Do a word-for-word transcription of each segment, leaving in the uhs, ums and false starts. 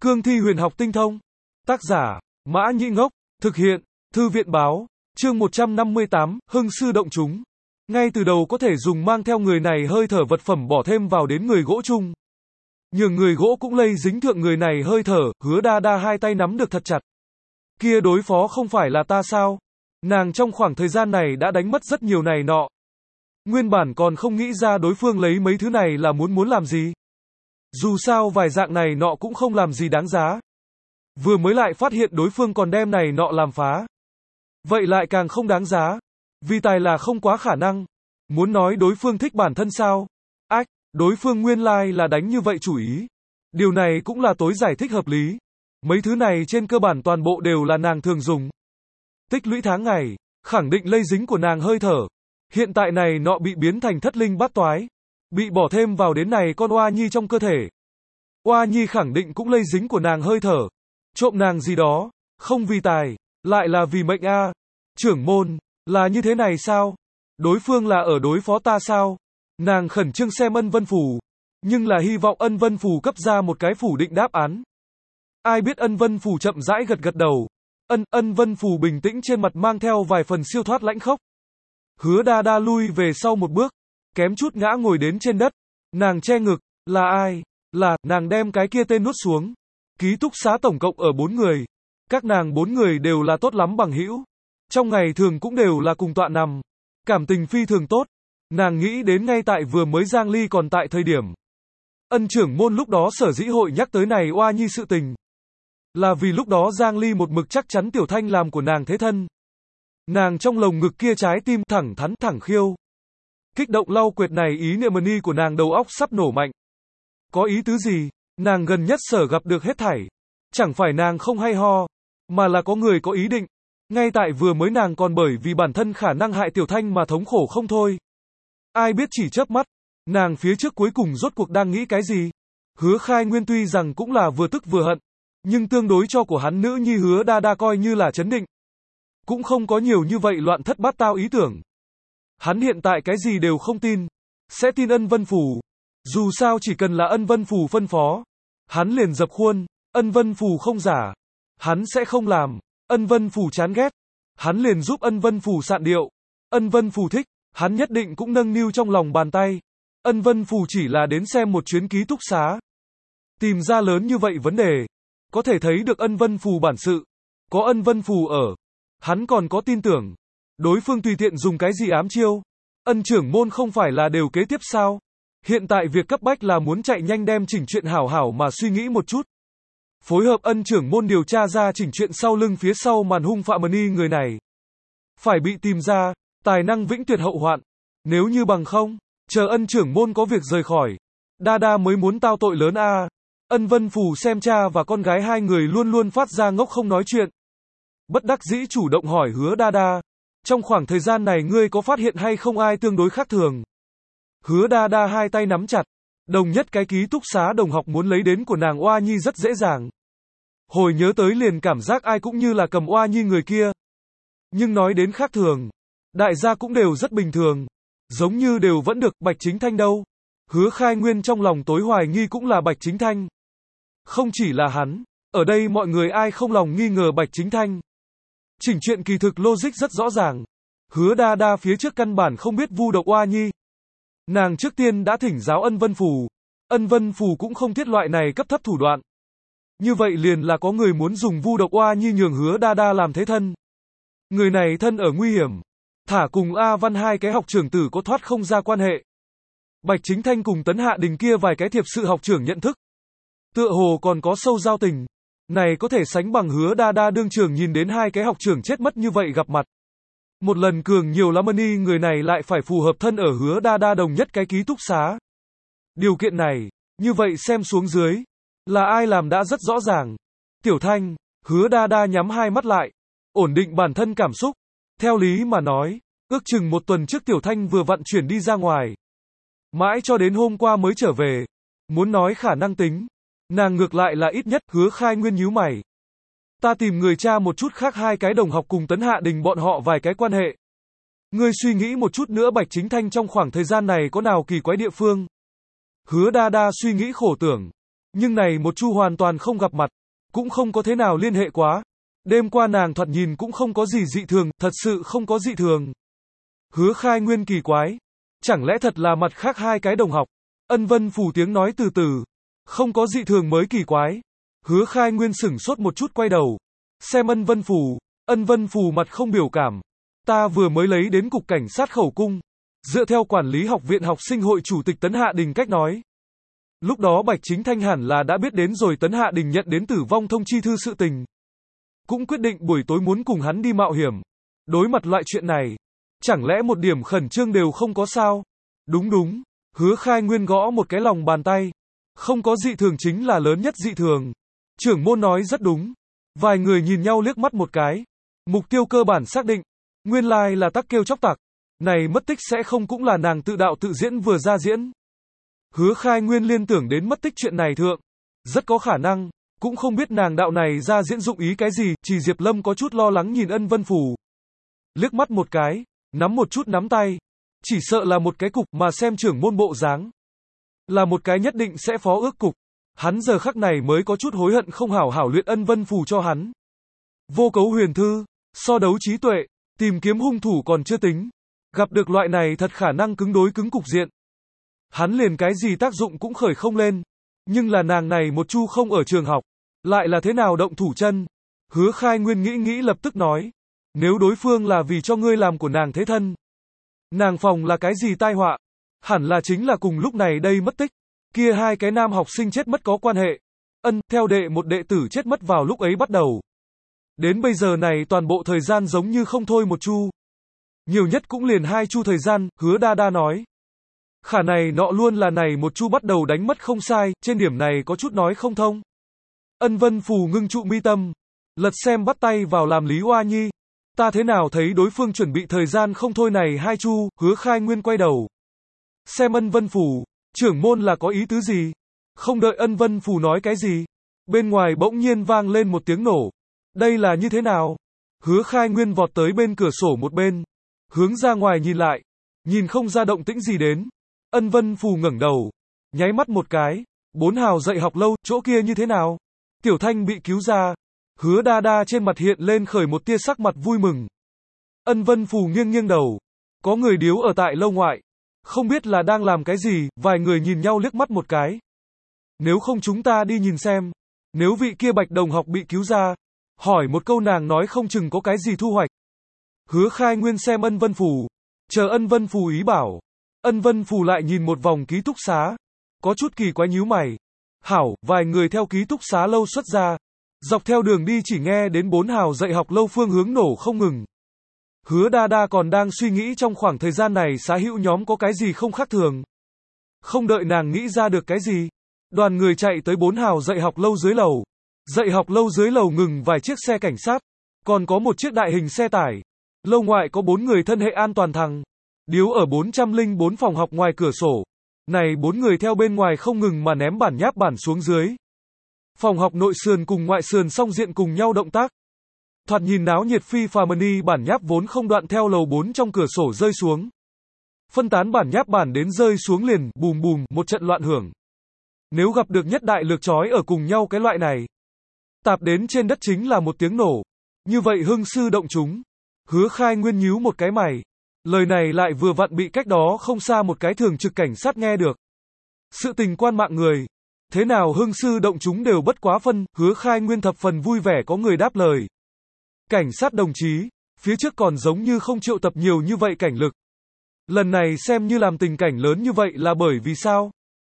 Cương thi huyền học tinh thông. Tác giả, Mã Nhĩ Ngốc. Thực hiện, Thư viện Báo. Chương một trăm năm mươi tám, Hưng sư động chúng. Ngay từ đầu có thể dùng mang theo người này hơi thở vật phẩm bỏ thêm vào đến người gỗ chung. Nhường người gỗ cũng lây dính thượng người này hơi thở, Hứa Đa Đa hai tay nắm được thật chặt. Kia đối phó không phải là ta sao? Nàng trong khoảng thời gian này đã đánh mất rất nhiều này nọ. Nguyên bản còn không nghĩ ra đối phương lấy mấy thứ này là muốn muốn làm gì. Dù sao vài dạng này nọ cũng không làm gì đáng giá. Vừa mới lại phát hiện đối phương còn đem này nọ làm phá. Vậy lại càng không đáng giá. Vì tài là không quá khả năng. Muốn nói đối phương thích bản thân sao? Ách, đối phương nguyên lai là đánh như vậy chủ ý. Điều này cũng là tối giải thích hợp lý. Mấy thứ này trên cơ bản toàn bộ đều là nàng thường dùng. Tích lũy tháng ngày, khẳng định lây dính của nàng hơi thở. Hiện tại này nọ bị biến thành thất linh bát toái. Bị bỏ thêm vào đến này con oa nhi trong cơ thể. Oa nhi khẳng định cũng lây dính của nàng hơi thở. Trộm nàng gì đó, không vì tài, lại là vì mệnh a. Trưởng môn, là như thế này sao? Đối phương là ở đối phó ta sao? Nàng khẩn trương xem ân vân phù, nhưng là hy vọng ân vân phù cấp ra một cái phủ định đáp án. Ai biết ân vân phù chậm rãi gật gật đầu. Ân, ân vân phù bình tĩnh trên mặt mang theo vài phần siêu thoát lãnh khốc. Hứa Đa Đa lui về sau một bước, kém chút ngã ngồi đến trên đất. Nàng che ngực, là ai? Là, nàng đem cái kia tên nuốt xuống. Ký túc xá tổng cộng ở bốn người. Các nàng bốn người đều là tốt lắm bằng hữu. Trong ngày thường cũng đều là cùng tọa nằm. Cảm tình phi thường tốt. Nàng nghĩ đến ngay tại vừa mới Giang Ly còn tại thời điểm. Ân trưởng môn lúc đó sở dĩ hội nhắc tới này oa nhi sự tình. Là vì lúc đó Giang Ly một mực chắc chắn Tiểu Thanh làm của nàng thế thân. Nàng trong lồng ngực kia trái tim thẳng thắn thẳng khiêu. Kích động lau quệt này ý niệm ni của nàng đầu óc sắp nổ mạnh. Có ý tứ gì? Nàng gần nhất sở gặp được hết thảy. Chẳng phải nàng không hay ho, mà là có người có ý định. Ngay tại vừa mới nàng còn bởi vì bản thân khả năng hại Tiểu Thanh mà thống khổ không thôi. Ai biết chỉ chớp mắt, nàng phía trước cuối cùng rốt cuộc đang nghĩ cái gì? Hứa Khai Nguyên tuy rằng cũng là vừa tức vừa hận, nhưng tương đối cho của hắn nữ nhi Hứa Đa Đa coi như là chấn định. Cũng không có nhiều như vậy loạn thất bát tao ý tưởng. Hắn hiện tại cái gì đều không tin. Sẽ tin ân vân phù. Dù sao chỉ cần là ân vân phù phân phó. Hắn liền dập khuôn. Ân vân phù không giả. Hắn sẽ không làm. Ân vân phù chán ghét. Hắn liền giúp ân vân phù sạn điệu. Ân vân phù thích. Hắn nhất định cũng nâng niu trong lòng bàn tay. Ân vân phù chỉ là đến xem một chuyến ký túc xá. Tìm ra lớn như vậy vấn đề. Có thể thấy được ân vân phù bản sự. Có ân vân phù ở. Hắn còn có tin tưởng. Đối phương tùy tiện dùng cái gì ám chiêu. Ân trưởng môn không phải là đều kế tiếp sao? Hiện tại việc cấp bách là muốn chạy nhanh đem chỉnh chuyện hảo hảo mà suy nghĩ một chút. Phối hợp ân trưởng môn điều tra ra chỉnh chuyện sau lưng phía sau màn hung phạm ni người này. Phải bị tìm ra, tài năng vĩnh tuyệt hậu hoạn. Nếu như bằng không, chờ ân trưởng môn có việc rời khỏi. Đa Đa mới muốn tao tội lớn a. À. Ân vân phù xem cha và con gái hai người luôn luôn phát ra ngốc không nói chuyện. Bất đắc dĩ chủ động hỏi Hứa Đa Đa. Trong khoảng thời gian này ngươi có phát hiện hay không ai tương đối khác thường? Hứa Đa Đa hai tay nắm chặt. Đồng nhất cái ký túc xá đồng học muốn lấy đến của nàng oa nhi rất dễ dàng. Hồi nhớ tới liền cảm giác ai cũng như là cầm oa nhi người kia. Nhưng nói đến khác thường. Đại gia cũng đều rất bình thường. Giống như đều vẫn được. Bạch Chính Thanh đâu? Hứa Khai Nguyên trong lòng tối hoài nghi cũng là Bạch Chính Thanh. Không chỉ là hắn. Ở đây mọi người ai không lòng nghi ngờ Bạch Chính Thanh. Chỉnh chuyện kỳ thực logic rất rõ ràng. Hứa Đa Đa phía trước căn bản không biết vu độc oa nhi. Nàng trước tiên đã thỉnh giáo ân vân phù. Ân vân phù cũng không thiết loại này cấp thấp thủ đoạn. Như vậy liền là có người muốn dùng vu độc oa nhi nhường Hứa Đa Đa làm thế thân. Người này thân ở nguy hiểm. Thả cùng A Văn hai cái học trưởng tử có thoát không ra quan hệ. Bạch Chính Thanh cùng Tấn Hạ Đình kia vài cái thiệp sự học trưởng nhận thức. Tựa hồ còn có sâu giao tình. Này có thể sánh bằng Hứa Đa Đa đương trường nhìn đến hai cái học trưởng chết mất như vậy gặp mặt. Một lần cường nhiều lắm ni người này lại phải phù hợp thân ở Hứa Đa Đa đồng nhất cái ký túc xá. Điều kiện này, như vậy xem xuống dưới, là ai làm đã rất rõ ràng. Tiểu Thanh, Hứa Đa Đa nhắm hai mắt lại, ổn định bản thân cảm xúc. Theo lý mà nói, ước chừng một tuần trước Tiểu Thanh vừa vặn chuyển đi ra ngoài. Mãi cho đến hôm qua mới trở về. Muốn nói khả năng tính. Nàng ngược lại là ít nhất. Hứa Khai Nguyên nhíu mày. Ta tìm người cha một chút khác hai cái đồng học cùng Tấn Hạ Đình bọn họ vài cái quan hệ. Ngươi suy nghĩ một chút nữa Bạch Chính Thanh trong khoảng thời gian này có nào kỳ quái địa phương. Hứa Đa Đa suy nghĩ khổ tưởng. Nhưng này một chu hoàn toàn không gặp mặt, cũng không có thế nào liên hệ quá. Đêm qua nàng thoạt nhìn cũng không có gì dị thường, thật sự không có dị thường. Hứa Khai Nguyên kỳ quái. Chẳng lẽ thật là mặt khác hai cái đồng học? Ân Vân Phù tiếng nói từ từ. Không có dị thường mới kỳ quái. Hứa Khai Nguyên sửng sốt một chút quay đầu. Xem Ân Vân Phù. Ân Vân Phù mặt không biểu cảm. Ta vừa mới lấy đến cục cảnh sát khẩu cung. Dựa theo quản lý học viện học sinh hội chủ tịch Tấn Hạ Đình cách nói. Lúc đó Bạch Chính Thanh hẳn là đã biết đến rồi Tấn Hạ Đình nhận đến tử vong thông chi thư sự tình. Cũng quyết định buổi tối muốn cùng hắn đi mạo hiểm. Đối mặt loại chuyện này. Chẳng lẽ một điểm khẩn trương đều không có sao? Đúng đúng. Hứa Khai Nguyên gõ một cái lòng bàn tay. Không có dị thường chính là lớn nhất dị thường. Trưởng môn nói rất đúng. Vài người nhìn nhau liếc mắt một cái. Mục tiêu cơ bản xác định. Nguyên lai là Tắc Kêu Chóc Tặc. Này mất tích sẽ không cũng là nàng tự đạo tự diễn vừa ra diễn. Hứa Khai Nguyên liên tưởng đến mất tích chuyện này thượng. Rất có khả năng. Cũng không biết nàng đạo này ra diễn dụng ý cái gì. Chỉ Diệp Lâm có chút lo lắng nhìn Ân Vân Phù. Liếc mắt một cái. Nắm một chút nắm tay. Chỉ sợ là một cái cục mà xem trưởng môn bộ dáng. Là một cái nhất định sẽ phó ước cục. Hắn giờ khắc này mới có chút hối hận không hảo hảo luyện Ân Vân Phù cho hắn. Vô cấu huyền thư. So đấu trí tuệ. Tìm kiếm hung thủ còn chưa tính. Gặp được loại này thật khả năng cứng đối cứng cục diện. Hắn liền cái gì tác dụng cũng khởi không lên. Nhưng là nàng này một chu không ở trường học. Lại là thế nào động thủ chân. Hứa Khai Nguyên nghĩ nghĩ lập tức nói. Nếu đối phương là vì cho ngươi làm của nàng thế thân. Nàng phòng là cái gì tai họa. Hẳn là chính là cùng lúc này đây mất tích. Kia hai cái nam học sinh chết mất có quan hệ. Ân, theo đệ một đệ tử chết mất vào lúc ấy bắt đầu. Đến bây giờ này toàn bộ thời gian giống như không thôi một chu. Nhiều nhất cũng liền hai chu thời gian, Hứa Đa Đa nói. Khả này nọ luôn là này một chu bắt đầu đánh mất không sai, trên điểm này có chút nói không thông. Ân Vân Phù ngưng trụ mi tâm. Lật xem bắt tay vào làm Lý Hoa Nhi. Ta thế nào thấy đối phương chuẩn bị thời gian không thôi này hai chu, Hứa Khai Nguyên quay đầu. Xem Ân Vân Phù, trưởng môn là có ý tứ gì? Không đợi Ân Vân Phù nói cái gì. Bên ngoài bỗng nhiên vang lên một tiếng nổ. Đây là như thế nào? Hứa Khai Nguyên vọt tới bên cửa sổ một bên. Hướng ra ngoài nhìn lại. Nhìn không ra động tĩnh gì đến. Ân Vân Phù ngẩng đầu. Nháy mắt một cái. Bốn hào dạy học lâu, chỗ kia như thế nào? Tiểu Thanh bị cứu ra. Hứa Đa Đa trên mặt hiện lên khởi một tia sắc mặt vui mừng. Ân Vân Phù nghiêng nghiêng đầu. Có người điếu ở tại lâu ngoại. Không biết là đang làm cái gì, vài người nhìn nhau liếc mắt một cái. Nếu không chúng ta đi nhìn xem. Nếu vị kia Bạch đồng học bị cứu ra. Hỏi một câu nàng nói không chừng có cái gì thu hoạch. Hứa Khai Nguyên xem Ân Vân Phù. Chờ Ân Vân Phù ý bảo. Ân Vân Phù lại nhìn một vòng ký túc xá. Có chút kỳ quái nhíu mày. Hảo, vài người theo ký túc xá lâu xuất ra. Dọc theo đường đi chỉ nghe đến bốn hào dạy học lâu phương hướng nổ không ngừng. Hứa Đa Đa còn đang suy nghĩ trong khoảng thời gian này xá hữu nhóm có cái gì không khác thường. Không đợi nàng nghĩ ra được cái gì. Đoàn người chạy tới bốn hào dạy học lâu dưới lầu. Dạy học lâu dưới lầu ngừng vài chiếc xe cảnh sát. Còn có một chiếc đại hình xe tải. Lâu ngoại có bốn người thân hệ an toàn thằng. Điếu ở bốn trăm lẻ bốn phòng học ngoài cửa sổ. Này bốn người theo bên ngoài không ngừng mà ném bản nháp bản xuống dưới. Phòng học nội sườn cùng ngoại sườn song diện cùng nhau động tác. Thoạt nhìn náo nhiệt phi phà mani bản nháp vốn không đoạn theo lầu bốn trong cửa sổ rơi xuống. Phân tán bản nháp bản đến rơi xuống liền, bùm bùm, một trận loạn hưởng. Nếu gặp được nhất đại lược chói ở cùng nhau cái loại này. Tạp đến trên đất chính là một tiếng nổ. Như vậy hưng sư động chúng. Hứa Khai Nguyên nhíu một cái mày. Lời này lại vừa vặn bị cách đó không xa một cái thường trực cảnh sát nghe được. Sự tình quan mạng người. Thế nào hưng sư động chúng đều bất quá phân, Hứa Khai Nguyên thập phần vui vẻ có người đáp lời. Cảnh sát đồng chí, phía trước còn giống như không triệu tập nhiều như vậy cảnh lực. Lần này xem như làm tình cảnh lớn như vậy là bởi vì sao?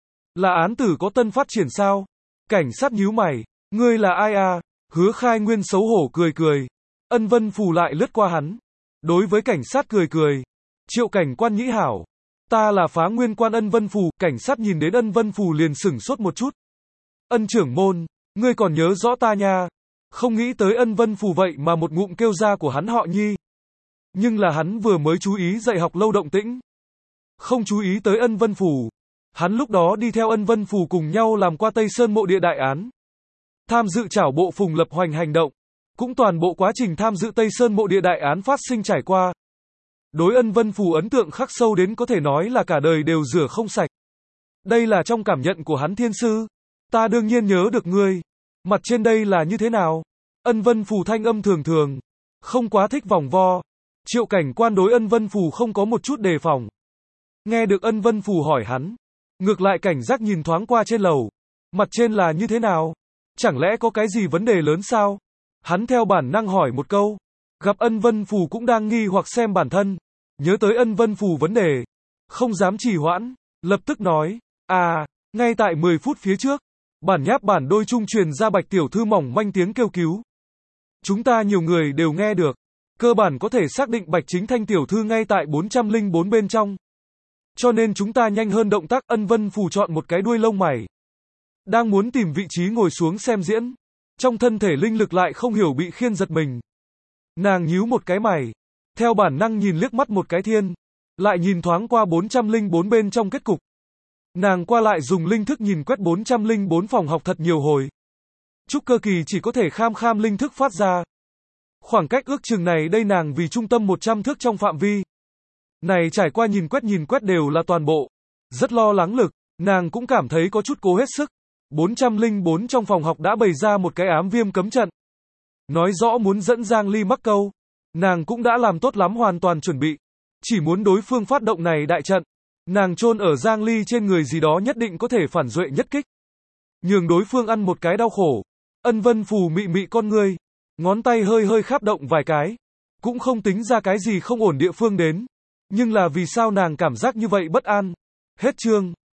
Là án tử có tân phát triển sao? Cảnh sát nhíu mày, ngươi là ai à? Hứa Khai Nguyên xấu hổ cười cười. Ân Vân Phù lại lướt qua hắn. Đối với cảnh sát cười cười. Triệu cảnh quan nhĩ hảo. Ta là Phá Nguyên quan Ân Vân Phù. Cảnh sát nhìn đến Ân Vân Phù liền sửng sốt một chút. Ân trưởng môn, ngươi còn nhớ rõ ta nha. Không nghĩ tới Ân Vân Phù vậy mà một ngụm kêu ra của hắn họ Nhi. Nhưng là hắn vừa mới chú ý dạy học lâu động tĩnh. Không chú ý tới Ân Vân Phù. Hắn lúc đó đi theo Ân Vân Phù cùng nhau làm qua Tây Sơn mộ địa đại án. Tham dự chảo bộ phùng lập hoành hành động. Cũng toàn bộ quá trình tham dự Tây Sơn mộ địa đại án phát sinh trải qua. Đối Ân Vân Phù ấn tượng khắc sâu đến có thể nói là cả đời đều rửa không sạch. Đây là trong cảm nhận của hắn thiên sư. Ta đương nhiên nhớ được ngươi. Mặt trên đây là như thế nào? Ân Vân Phù thanh âm thường thường. Không quá thích vòng vo. Triệu Cảnh Quan đối Ân Vân Phù không có một chút đề phòng. Nghe được Ân Vân Phù hỏi hắn. Ngược lại cảnh giác nhìn thoáng qua trên lầu. Mặt trên là như thế nào? Chẳng lẽ có cái gì vấn đề lớn sao? Hắn theo bản năng hỏi một câu. Gặp Ân Vân Phù cũng đang nghi hoặc xem bản thân. Nhớ tới Ân Vân Phù vấn đề. Không dám trì hoãn. Lập tức nói. À, ngay tại mười phút phía trước. Bản nháp bản đôi trung truyền ra Bạch tiểu thư mỏng manh tiếng kêu cứu. Chúng ta nhiều người đều nghe được. Cơ bản có thể xác định Bạch Chính Thanh tiểu thư ngay tại bốn trăm lẻ bốn bên trong. Cho nên chúng ta nhanh hơn động tác. Ân Vân Phù chọn một cái đuôi lông mày. Đang muốn tìm vị trí ngồi xuống xem diễn. Trong thân thể linh lực lại không hiểu bị khiên giật mình. Nàng nhíu một cái mày. Theo bản năng nhìn liếc mắt một cái thiên. Lại nhìn thoáng qua bốn trăm lẻ bốn bên trong kết cục. Nàng qua lại dùng linh thức nhìn quét bốn trăm lẻ bốn phòng học thật nhiều hồi. Trúc Cơ Kỳ chỉ có thể kham kham linh thức phát ra. Khoảng cách ước chừng này đây nàng vì trung tâm một trăm thước trong phạm vi. Này trải qua nhìn quét nhìn quét đều là toàn bộ. Rất lo lắng lực, nàng cũng cảm thấy có chút cố hết sức. bốn trăm lẻ bốn trong phòng học đã bày ra một cái ám viêm cấm trận. Nói rõ muốn dẫn Giang Ly mắc câu. Nàng cũng đã làm tốt lắm hoàn toàn chuẩn bị. Chỉ muốn đối phương phát động này đại trận. Nàng chôn ở Giang Ly trên người gì đó nhất định có thể phản duệ nhất kích. Nhường đối phương ăn một cái đau khổ. Ân Vân Phù mị mị con ngươi. Ngón tay hơi hơi kháp động vài cái. Cũng không tính ra cái gì không ổn địa phương đến. Nhưng là vì sao nàng cảm giác như vậy bất an. Hết chương.